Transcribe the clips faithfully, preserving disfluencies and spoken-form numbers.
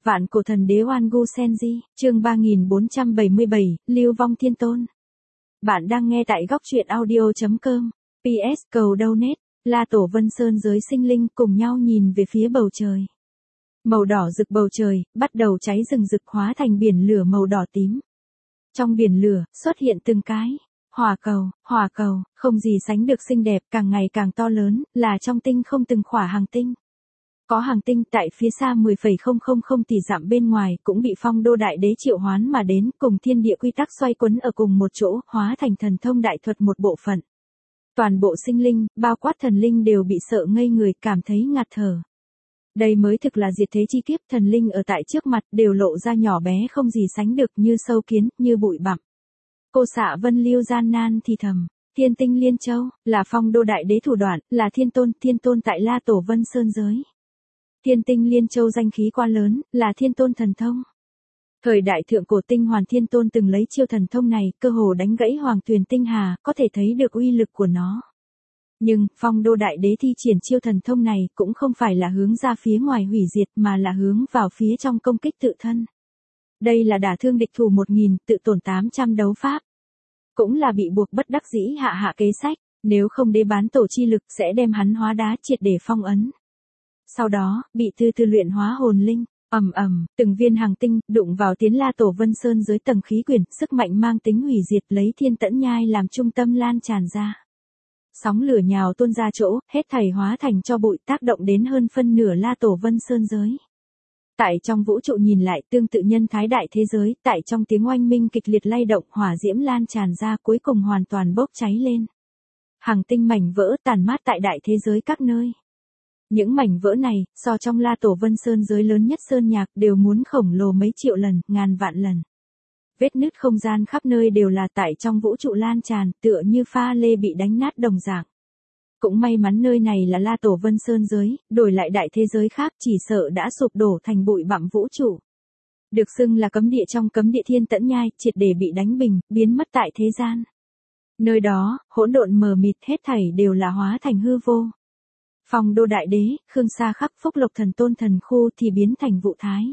Vạn cổ thần đế Oan Gu Senji, chương ba nghìn bốn trăm bảy mươi bảy, Lưu vong thiên tôn. Bạn đang nghe tại góc truyện audio chấm com. pê ét cầu donate, La Tổ Vân Sơn giới sinh linh cùng nhau nhìn về phía bầu trời. Màu đỏ rực bầu trời, bắt đầu cháy rừng rực hóa thành biển lửa màu đỏ tím. Trong biển lửa, xuất hiện từng cái hỏa cầu, hỏa cầu, không gì sánh được xinh đẹp, càng ngày càng to lớn, là trong tinh không từng khỏa hàng tinh. Có hàng tinh tại phía xa mười phẩy không không không tỷ dặm bên ngoài cũng bị Phong Đô Đại Đế triệu hoán mà đến, cùng thiên địa quy tắc xoay quấn ở cùng một chỗ, hóa thành thần thông đại thuật một bộ phận. Toàn bộ sinh linh, bao quát thần linh đều bị sợ ngây người, cảm thấy ngạt thở. Đây mới thực là diệt thế chi kiếp, thần linh ở tại trước mặt đều lộ ra nhỏ bé không gì sánh được, như sâu kiến, như bụi bặm. Cô Xạ Vân Lưu gian nan thì thầm, Thiên Tinh Liên Châu, là Phong Đô Đại Đế thủ đoạn, là thiên tôn, thiên tôn tại La Tổ Vân Sơn giới. Thiên Tinh Liên Châu danh khí quá lớn, là thiên tôn thần thông. Thời đại thượng cổ Tinh Hoàn Thiên Tôn từng lấy chiêu thần thông này, cơ hồ đánh gãy Hoàng Tuyền Tinh Hà, có thể thấy được uy lực của nó. Nhưng, Phong Đô Đại Đế thi triển chiêu thần thông này cũng không phải là hướng ra phía ngoài hủy diệt mà là hướng vào phía trong công kích tự thân. Đây là đả thương địch thủ một nghìn, tự tổn tám trăm đấu pháp. Cũng là bị buộc bất đắc dĩ hạ hạ kế sách, nếu không đế bán tổ chi lực sẽ đem hắn hóa đá triệt để phong ấn. Sau đó, bị từ từ luyện hóa hồn linh, ầm ầm, từng viên hàng tinh đụng vào tiến La Tổ Vân Sơn dưới tầng khí quyển, sức mạnh mang tính hủy diệt lấy Thiên Tẫn Nhai làm trung tâm lan tràn ra. Sóng lửa nhào tuôn ra chỗ, hết thảy hóa thành cho bụi, tác động đến hơn phân nửa La Tổ Vân Sơn giới. Tại trong vũ trụ nhìn lại, tương tự nhân thái đại thế giới, tại trong tiếng oanh minh kịch liệt lay động, hỏa diễm lan tràn ra, cuối cùng hoàn toàn bốc cháy lên. Hàng tinh mảnh vỡ tàn mát tại đại thế giới các nơi. Những mảnh vỡ này, so trong La Tổ Vân Sơn giới lớn nhất sơn nhạc đều muốn khổng lồ mấy triệu lần, ngàn vạn lần. Vết nứt không gian khắp nơi đều là tại trong vũ trụ lan tràn, tựa như pha lê bị đánh nát đồng dạng. Cũng may mắn nơi này là La Tổ Vân Sơn giới, đổi lại đại thế giới khác chỉ sợ đã sụp đổ thành bụi bặm vũ trụ. Được xưng là cấm địa trong cấm địa Thiên Tẫn Nhai, triệt để bị đánh bình, biến mất tại thế gian. Nơi đó, hỗn độn mờ mịt, hết thảy đều là hóa thành hư vô. Phong Đô Đại Đế, Khương Sa khắp Phúc Lộc Thần Tôn thần khu thì biến thành vụ thái.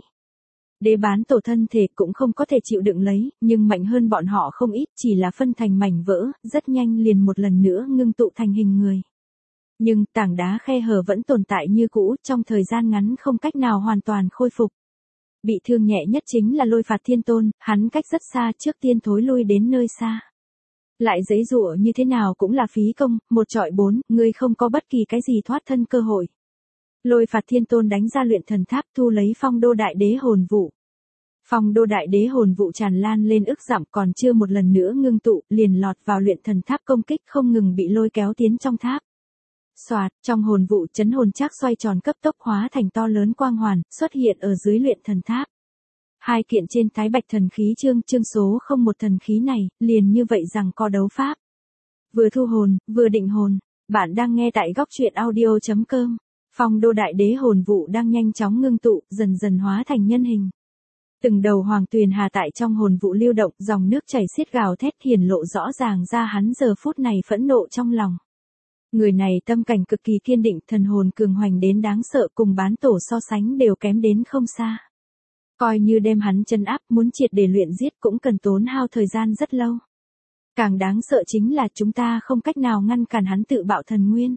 Đế bán tổ thân thể cũng không có thể chịu đựng lấy, nhưng mạnh hơn bọn họ không ít, chỉ là phân thành mảnh vỡ, rất nhanh liền một lần nữa ngưng tụ thành hình người. Nhưng tảng đá khe hở vẫn tồn tại như cũ, trong thời gian ngắn không cách nào hoàn toàn khôi phục. Bị thương nhẹ nhất chính là Lôi Phạt Thiên Tôn, hắn cách rất xa, trước tiên thối lui đến nơi xa. Lại giãy giụa như thế nào cũng là phí công, một trọi bốn, ngươi không có bất kỳ cái gì thoát thân cơ hội. Lôi Phạt Thiên Tôn đánh ra luyện thần tháp, thu lấy Phong Đô Đại Đế hồn vụ. Phong Đô Đại Đế hồn vụ tràn lan lên ức dặm, còn chưa một lần nữa ngưng tụ, liền lọt vào luyện thần tháp công kích, không ngừng bị lôi kéo tiến trong tháp. Soạt, trong hồn vụ chấn hồn trác xoay tròn cấp tốc hóa thành to lớn quang hoàn, xuất hiện ở dưới luyện thần tháp. Hai kiện trên Thái Bạch thần khí chương, chương số không một thần khí này, liền như vậy rằng co đấu pháp. Vừa thu hồn, vừa định hồn, bạn đang nghe tại góc truyện audio chấm com. Phong Đô Đại Đế hồn vụ đang nhanh chóng ngưng tụ, dần dần hóa thành nhân hình. Từng đầu Hoàng Tuyền Hà tại trong hồn vụ lưu động, dòng nước chảy xiết gào thét, hiển lộ rõ ràng ra hắn giờ phút này phẫn nộ trong lòng. Người này tâm cảnh cực kỳ kiên định, thần hồn cường hoành đến đáng sợ, cùng bán tổ so sánh đều kém đến không xa. Coi như đem hắn chân áp, muốn triệt để luyện giết cũng cần tốn hao thời gian rất lâu. Càng đáng sợ chính là chúng ta không cách nào ngăn cản hắn tự bạo thần nguyên.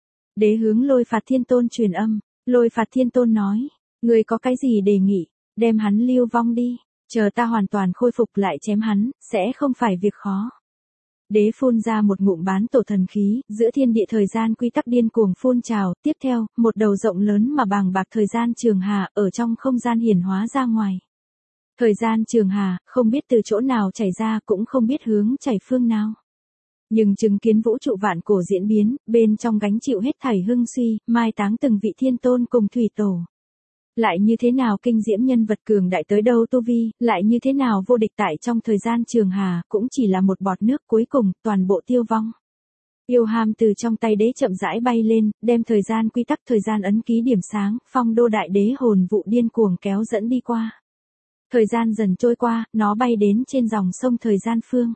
Đế hướng Lôi Phạt Thiên Tôn truyền âm, Lôi Phạt Thiên Tôn nói, người có cái gì đề nghị, đem hắn lưu vong đi, chờ ta hoàn toàn khôi phục lại chém hắn, sẽ không phải việc khó. Đế phun ra một ngụm bán tổ thần khí, giữa thiên địa thời gian quy tắc điên cuồng phun trào, tiếp theo, một đầu rộng lớn mà bàng bạc thời gian trường hà, ở trong không gian hiển hóa ra ngoài. Thời gian trường hà, không biết từ chỗ nào chảy ra, cũng không biết hướng chảy phương nào. Nhưng chứng kiến vũ trụ vạn cổ diễn biến, bên trong gánh chịu hết thảy hưng suy, mai táng từng vị thiên tôn cùng thủy tổ. Lại như thế nào kinh diễm nhân vật cường đại tới đâu tu vi, lại như thế nào vô địch tại trong thời gian trường hà, cũng chỉ là một bọt nước, cuối cùng, toàn bộ tiêu vong. Yêu hàm từ trong tay đế chậm rãi bay lên, đem thời gian quy tắc thời gian ấn ký điểm sáng, Phong Đô Đại Đế hồn vụ điên cuồng kéo dẫn đi qua. Thời gian dần trôi qua, nó bay đến trên dòng sông thời gian phương.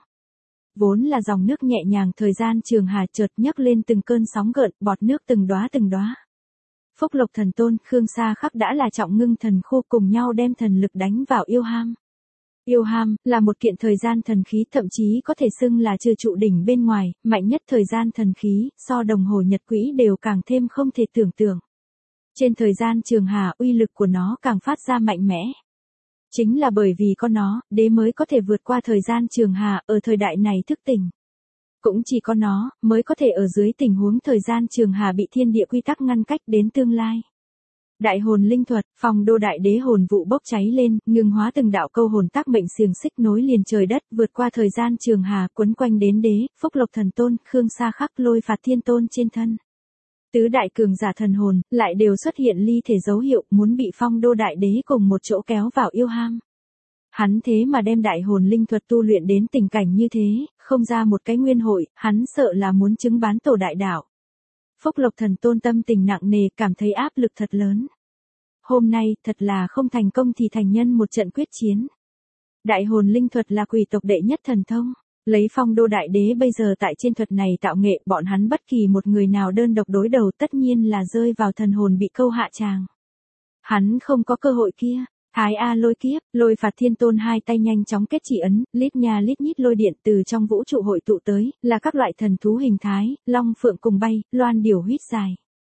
Vốn là dòng nước nhẹ nhàng, thời gian trường hà chợt nhấc lên từng cơn sóng gợn, bọt nước từng đóa từng đóa. Phúc Lộc Thần Tôn, Khương Sa Khắc đã là trọng ngưng thần khu cùng nhau đem thần lực đánh vào yêu ham. Yêu ham, là một kiện thời gian thần khí thậm chí có thể xưng là trừ trụ đỉnh bên ngoài, mạnh nhất thời gian thần khí, so đồng hồ nhật quỹ đều càng thêm không thể tưởng tượng. Trên thời gian trường hà, uy lực của nó càng phát ra mạnh mẽ. Chính là bởi vì có nó, đế mới có thể vượt qua thời gian trường hà, ở thời đại này thức tỉnh. Cũng chỉ có nó, mới có thể ở dưới tình huống thời gian trường hà bị thiên địa quy tắc ngăn cách đến tương lai. Đại hồn linh thuật, phong đô đại đế hồn vụ bốc cháy lên, ngừng hóa từng đạo câu hồn tác mệnh xiềng xích nối liền trời đất, vượt qua thời gian trường hà, quấn quanh đến đế, Phúc Lộc Thần Tôn, Khương Sa Khắc, Lôi Phạt Thiên Tôn trên thân. Tứ đại cường giả thần hồn, lại đều xuất hiện ly thể dấu hiệu, muốn bị phong đô đại đế cùng một chỗ kéo vào yêu ham. Hắn thế mà đem đại hồn linh thuật tu luyện đến tình cảnh như thế, không ra một cái nguyên hội, hắn sợ là muốn chứng bán tổ đại đạo. Phúc Lộc Thần Tôn tâm tình nặng nề, cảm thấy áp lực thật lớn. Hôm nay, thật là không thành công thì thành nhân một trận quyết chiến. Đại hồn linh thuật là quỷ tộc đệ nhất thần thông. Lấy phong đô đại đế bây giờ tại trên thuật này tạo nghệ, bọn hắn bất kỳ một người nào đơn độc đối đầu tất nhiên là rơi vào thần hồn bị câu hạ tràng. Hắn không có cơ hội kia. Thái A lôi kiếp, Lôi Phạt Thiên Tôn hai tay nhanh chóng kết chỉ ấn, lít nha lít nhít lôi điện từ trong vũ trụ hội tụ tới, là các loại thần thú hình thái, long phượng cùng bay, loan điểu huýt dài.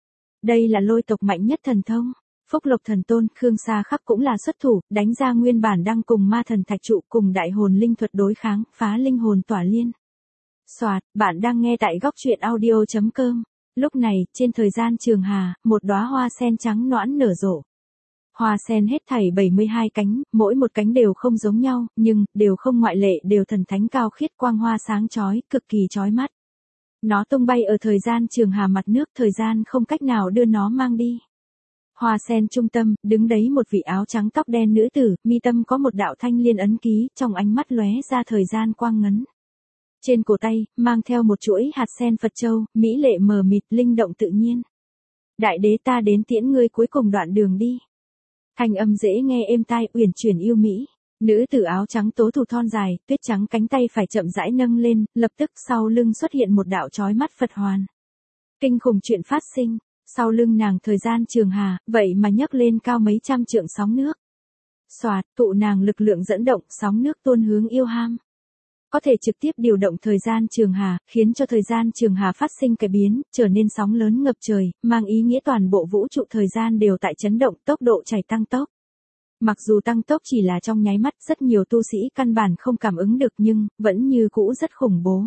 Đây là lôi tộc mạnh nhất thần thông. Phúc Lộc Thần Tôn, Khương Sa Khắc cũng là xuất thủ, đánh ra nguyên bản đang cùng ma thần thạch trụ cùng đại hồn linh thuật đối kháng, phá linh hồn tỏa liên. Soạt, bạn đang nghe tại góc truyện audio chấm com. Lúc này, trên thời gian trường hà, một đóa hoa sen trắng nõn nở rộ. Hoa sen hết thảy bảy mươi hai cánh, mỗi một cánh đều không giống nhau, nhưng, đều không ngoại lệ, đều thần thánh cao khiết quang hoa sáng chói, cực kỳ chói mắt. Nó tung bay ở thời gian trường hà mặt nước, thời gian không cách nào đưa nó mang đi. Hoa sen trung tâm, đứng đấy một vị áo trắng tóc đen nữ tử, mi tâm có một đạo thanh liên ấn ký, trong ánh mắt lóe ra thời gian quang ngấn. Trên cổ tay, mang theo một chuỗi hạt sen Phật châu, mỹ lệ mờ mịt, linh động tự nhiên. Đại đế ta đến tiễn ngươi cuối cùng đoạn đường đi. Thanh âm dễ nghe êm tai, uyển chuyển yêu mỹ. Nữ tử áo trắng tố thủ thon dài, tuyết trắng cánh tay phải chậm rãi nâng lên, lập tức sau lưng xuất hiện một đạo chói mắt Phật hoàn. Kinh khủng chuyện phát sinh. Sau lưng nàng thời gian trường hà, vậy mà nhấc lên cao mấy trăm trượng sóng nước. Soạt, tụ nàng lực lượng dẫn động, sóng nước tuôn hướng yêu ham. Có thể trực tiếp điều động thời gian trường hà, khiến cho thời gian trường hà phát sinh cải biến, trở nên sóng lớn ngập trời, mang ý nghĩa toàn bộ vũ trụ thời gian đều tại chấn động, tốc độ chảy tăng tốc. Mặc dù tăng tốc chỉ là trong nháy mắt, rất nhiều tu sĩ căn bản không cảm ứng được nhưng, vẫn như cũ rất khủng bố.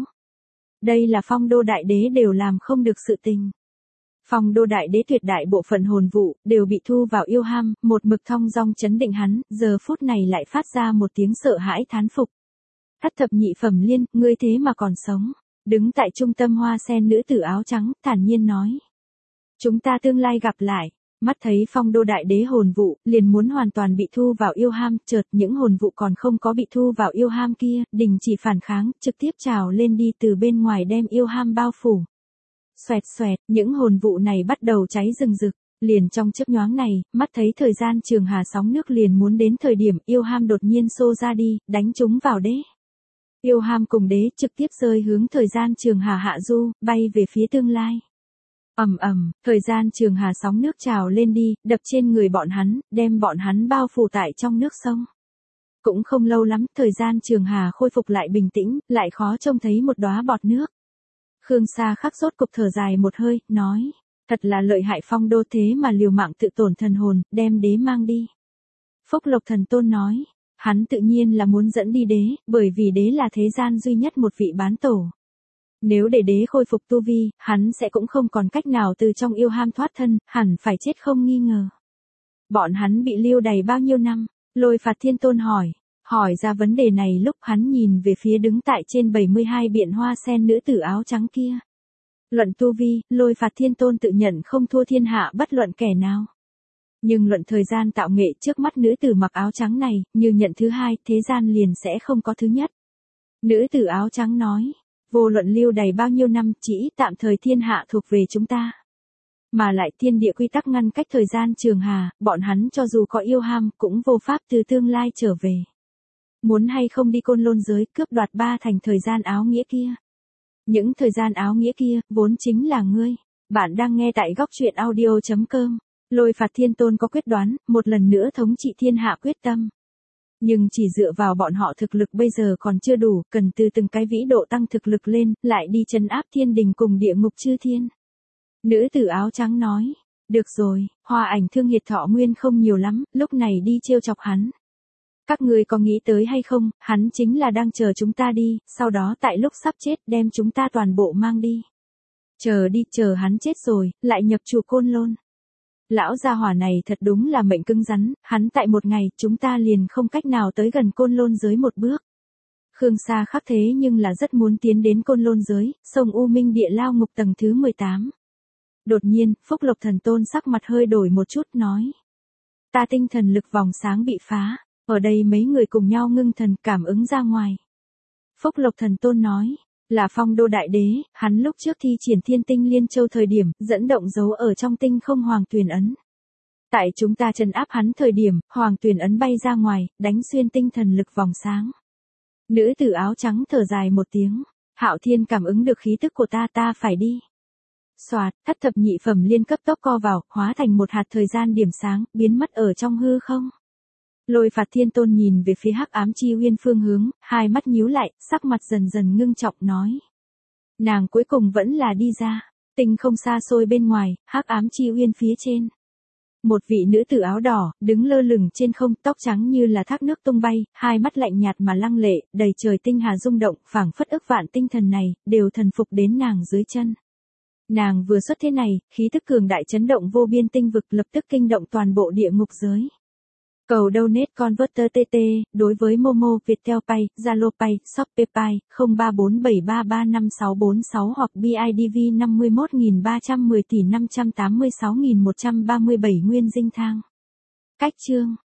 Đây là phong đô đại đế đều làm không được sự tình. Phong đô đại đế tuyệt đại bộ phận hồn vụ, đều bị thu vào yêu ham, một mực thong dong chấn định hắn, giờ phút này lại phát ra một tiếng sợ hãi thán phục. Thất thập nhị phẩm liên, ngươi thế mà còn sống. Đứng tại trung tâm hoa sen nữ tử áo trắng, thản nhiên nói. Chúng ta tương lai gặp lại. Mắt thấy phong đô đại đế hồn vụ, liền muốn hoàn toàn bị thu vào yêu ham, chợt những hồn vụ còn không có bị thu vào yêu ham kia, đình chỉ phản kháng, trực tiếp trào lên đi từ bên ngoài đem yêu ham bao phủ. Xoẹt xoẹt, những hồn vụ này bắt đầu cháy rừng rực, liền trong chớp nhoáng này, mắt thấy thời gian trường hà sóng nước liền muốn đến thời điểm yêu ham đột nhiên xô ra đi, đánh chúng vào đế. Yêu ham cùng đế trực tiếp rơi hướng thời gian trường hà hạ du, bay về phía tương lai. Ầm ầm, thời gian trường hà sóng nước trào lên đi, đập trên người bọn hắn, đem bọn hắn bao phủ tại trong nước sông. Cũng không lâu lắm, thời gian trường hà khôi phục lại bình tĩnh, lại khó trông thấy một đóa bọt nước. Khương Sa Khắc rốt cục thở dài một hơi, nói, thật là lợi hại phong đô thế mà liều mạng tự tổn thần hồn, đem đế mang đi. Phúc Lộc Thần Tôn nói, hắn tự nhiên là muốn dẫn đi đế, bởi vì đế là thế gian duy nhất một vị bán tổ. Nếu để đế khôi phục tu vi, hắn sẽ cũng không còn cách nào từ trong yêu ham thoát thân, hẳn phải chết không nghi ngờ. Bọn hắn bị lưu đày bao nhiêu năm? Lôi Phạt Thiên Tôn hỏi. Hỏi ra vấn đề này lúc hắn nhìn về phía đứng tại trên bảy mươi hai biện hoa sen nữ tử áo trắng kia. Luận tu vi, Lôi Phạt Thiên Tôn tự nhận không thua thiên hạ bất luận kẻ nào. Nhưng luận thời gian tạo nghệ trước mắt nữ tử mặc áo trắng này, như nhận thứ hai, thế gian liền sẽ không có thứ nhất. Nữ tử áo trắng nói, vô luận lưu đày bao nhiêu năm, chỉ tạm thời thiên hạ thuộc về chúng ta. Mà lại thiên địa quy tắc ngăn cách thời gian trường hà, bọn hắn cho dù có yêu ham, cũng vô pháp từ tương lai trở về. Muốn hay không đi côn lôn giới cướp đoạt ba thành thời gian áo nghĩa kia. Những thời gian áo nghĩa kia, vốn chính là ngươi. Bạn đang nghe tại góc truyện audio chấm com. Lôi Phạt Thiên Tôn có quyết đoán, một lần nữa thống trị thiên hạ quyết tâm. Nhưng chỉ dựa vào bọn họ thực lực bây giờ còn chưa đủ, cần từ từng cái vĩ độ tăng thực lực lên, lại đi trấn áp thiên đình cùng địa ngục chư thiên. Nữ tử áo trắng nói, được rồi, Hoa Ảnh Thương Hiệt thọ nguyên không nhiều lắm, lúc này đi trêu chọc hắn. Các ngươi có nghĩ tới hay không, hắn chính là đang chờ chúng ta đi, sau đó tại lúc sắp chết đem chúng ta toàn bộ mang đi. Chờ đi, chờ hắn chết rồi, lại nhập chùa Côn Lôn. Lão gia hỏa này thật đúng là mệnh cứng rắn, hắn tại một ngày, chúng ta liền không cách nào tới gần Côn Lôn giới một bước. Khương Sa Khắc thế nhưng là rất muốn tiến đến Côn Lôn giới, sông U Minh địa lao ngục tầng thứ mười tám. Đột nhiên, Phúc Lộc Thần Tôn sắc mặt hơi đổi một chút nói. Ta tinh thần lực vòng sáng bị phá, ở đây mấy người cùng nhau ngưng thần cảm ứng ra ngoài. Phúc Lộc Thần Tôn nói, là Phong Đô Đại Đế, hắn lúc trước thi triển Thiên Tinh Liên Châu thời điểm, dẫn động dấu ở trong tinh không Hoàng Tuyền Ấn. Tại chúng ta trấn áp hắn thời điểm, Hoàng Tuyền Ấn bay ra ngoài, đánh xuyên tinh thần lực vòng sáng. Nữ tử áo trắng thở dài một tiếng, Hạo Thiên cảm ứng được khí tức của ta, ta phải đi. Soạt, thất thập nhị phẩm liên cấp tốc co vào, hóa thành một hạt thời gian điểm sáng, biến mất ở trong hư không. Lôi Phạt Thiên Tôn nhìn về phía Hắc Ám Chi Uyên phương hướng, hai mắt nhíu lại, sắc mặt dần dần ngưng trọng nói. Nàng cuối cùng vẫn là đi ra, tinh không xa xôi bên ngoài, Hắc Ám Chi Uyên phía trên. Một vị nữ tử áo đỏ, đứng lơ lửng trên không, tóc trắng như là thác nước tung bay, hai mắt lạnh nhạt mà lăng lệ, đầy trời tinh hà rung động, phảng phất ức vạn tinh thần này, đều thần phục đến nàng dưới chân. Nàng vừa xuất thế này, khí tức cường đại chấn động vô biên tinh vực, lập tức kinh động toàn bộ địa ngục giới. Cầu donate converter tê tê, đối với Momo, Viettel Pay, Zalo Pay, Shopee Pay, không ba bốn bảy ba ba năm sáu bốn sáu hoặc bê i đê vê năm mươi mốt nghìn ba trăm mười tỷ năm trăm tám mươi sáu nghìn một trăm ba mươi bảy nguyên dinh thang. Cách chương